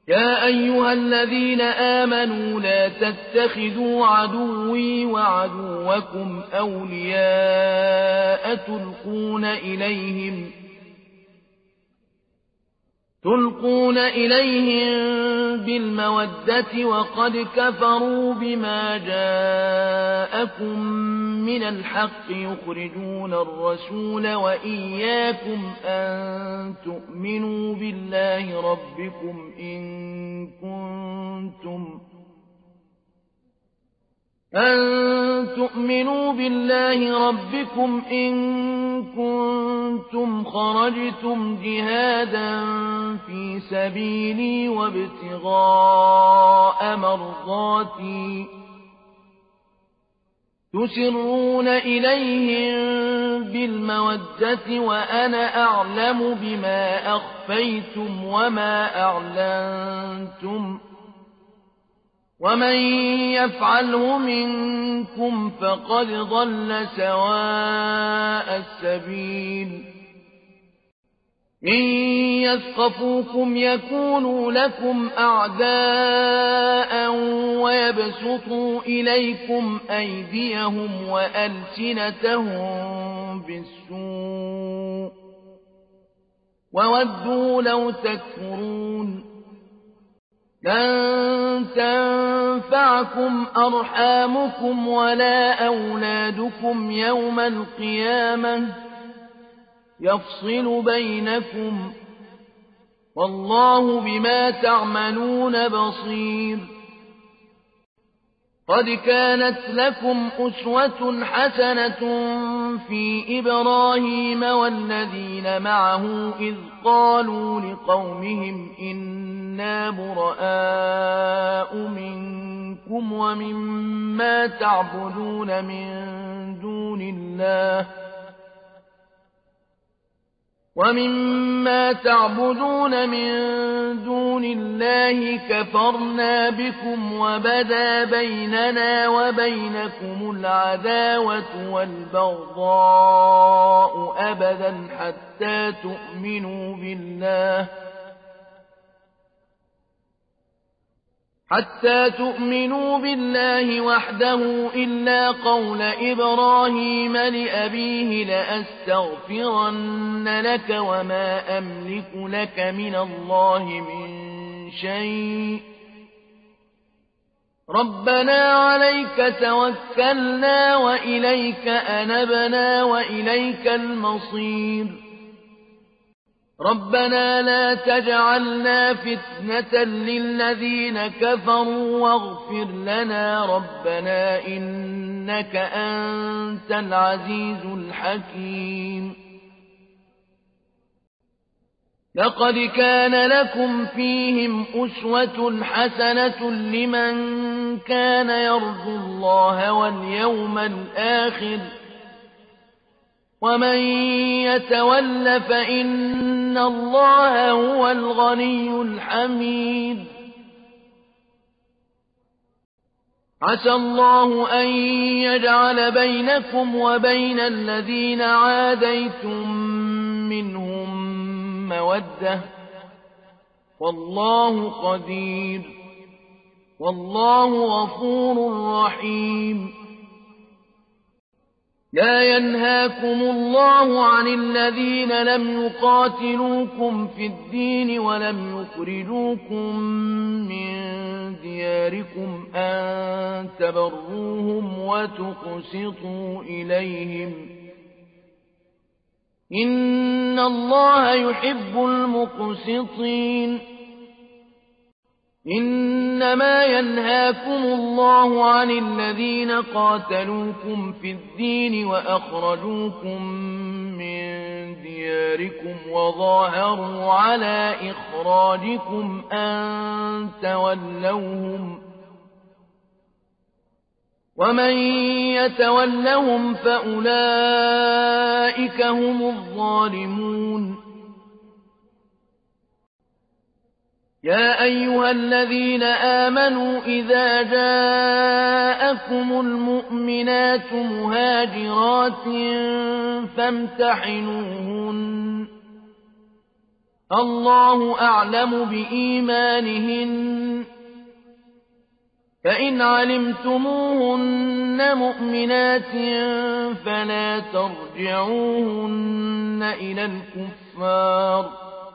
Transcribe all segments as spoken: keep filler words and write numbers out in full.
يا أيها الذين آمنوا لا تتخذوا عدوي وعدوكم أولياء تلقون إليهم تلقون إليهم بالمودة وقد كفروا بما جاءكم من الحق يخرجون الرسول وإياكم أن تؤمنوا بالله ربكم إن كنتم أن تؤمنوا بالله ربكم إن كنتم خرجتم جهادا في سبيلي وابتغاء مرضاتي تسرون إليهم بالمودة وأنا أعلم بما أخفيتم وما أعلنتم ومن يفعله منكم فقد ضل سواء السبيل إن يثقفوكم يكونوا لكم أعداء ويبسطوا إليكم أيديهم وألسنتهم بالسوء وودوا لو تكفرون لن تنفعكم أرحامكم ولا أولادكم يوم القيامة يفصل بينكم والله بما تعملون بصير قد كانت لكم أسوة حسنة في إبراهيم والذين معه إذ قالوا لقومهم إنا براء منكم ومما تعبدون من دون الله ومما تعبدون من دون الله كفرنا بكم وبدا بيننا وبينكم العداوة والبغضاء أبدا حتى تؤمنوا بالله حتى تؤمنوا بالله وحده إلا قول إبراهيم لأبيه لأستغفرن لك وما أملك لك من الله من شيء ربنا عليك توكلنا وإليك أنبنا وإليك المصير ربنا لا تجعلنا فتنة للذين كفروا واغفر لنا ربنا إنك أنت العزيز الحكيم لقد كان لكم فيهم أسوة حسنة لمن كان يرجو الله واليوم الآخر ومن يتول فإن الله هو الغني الحميد عسى الله أن يجعل بينكم وبين الذين عاديتم منهم مودة والله قدير والله غفور رحيم لا ينهاكم الله عن الذين لم يقاتلوكم في الدين ولم يخرجوكم من دياركم أن تبروهم وتقسطوا إليهم إن الله يحب المقسطين إنما ينهاكم الله عن الذين قاتلوكم في الدين وأخرجوكم من دياركم وظاهروا على إخراجكم أن تولوهم ومن يتولهم فأولئك هم الظالمون يا أيها الذين آمنوا إذا جاءكم المؤمنات مهاجرات فامتحنوهن الله أعلم بإيمانهن فإن علمتموهن مؤمنات فلا ترجعوهن إلى الكفار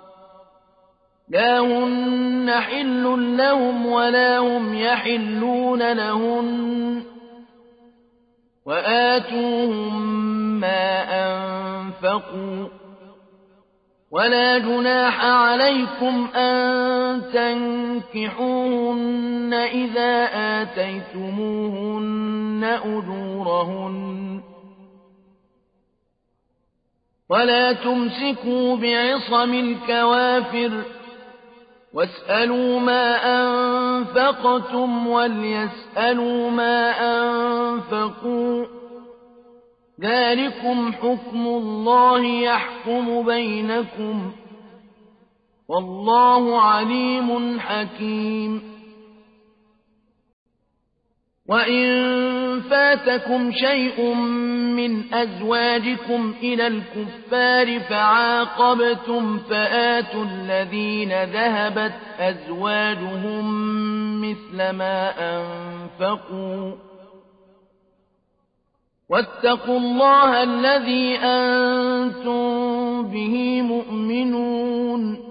لا هن حل لهم ولا هم يحلون لهن وآتوهم ما أنفقوا ولا جناح عليكم أن تنكحوهن إذا آتيتموهن أجورهن ولا تمسكوا بعصم الكوافر واسألوا ما أنفقتم وليسألوا ما أنفقوا ذلكم حكم الله يحكم بينكم والله عليم حكيم وإن فاتكم شيء من أزواجكم إلى الكفار فعاقبتم فآتوا الذين ذهبت أزواجهم مثل ما أنفقوا واتقوا الله الذي أنتم به مؤمنون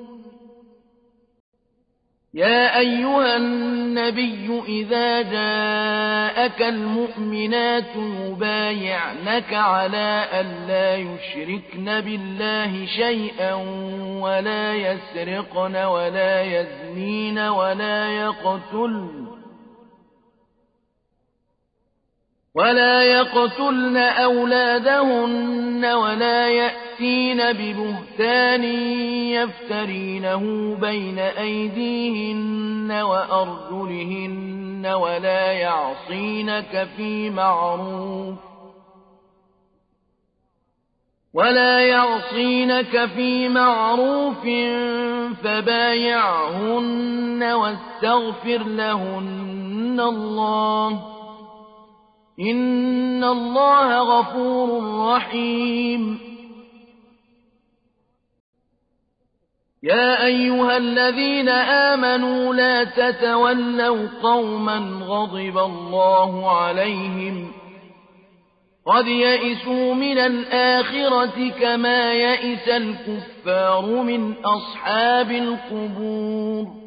يا أيها النبي إذا جاءك المؤمنات يبايعنك على أن لا يشركن بالله شيئا ولا يسرقن ولا يزنين ولا يقتلن ولا يقتلن أولادهن ولا يأتين ببهتان يفترينه بين أيديهن وأرجلهن ولا يعصينك في معروف ولا يعصينك في معروف فبايعهن واستغفر لهن الله إن الله غفور رحيم يا أيها الذين آمنوا لا تتولوا قوما غضب الله عليهم قد يئسوا من الآخرة كما يئس الكفار من أصحاب القبور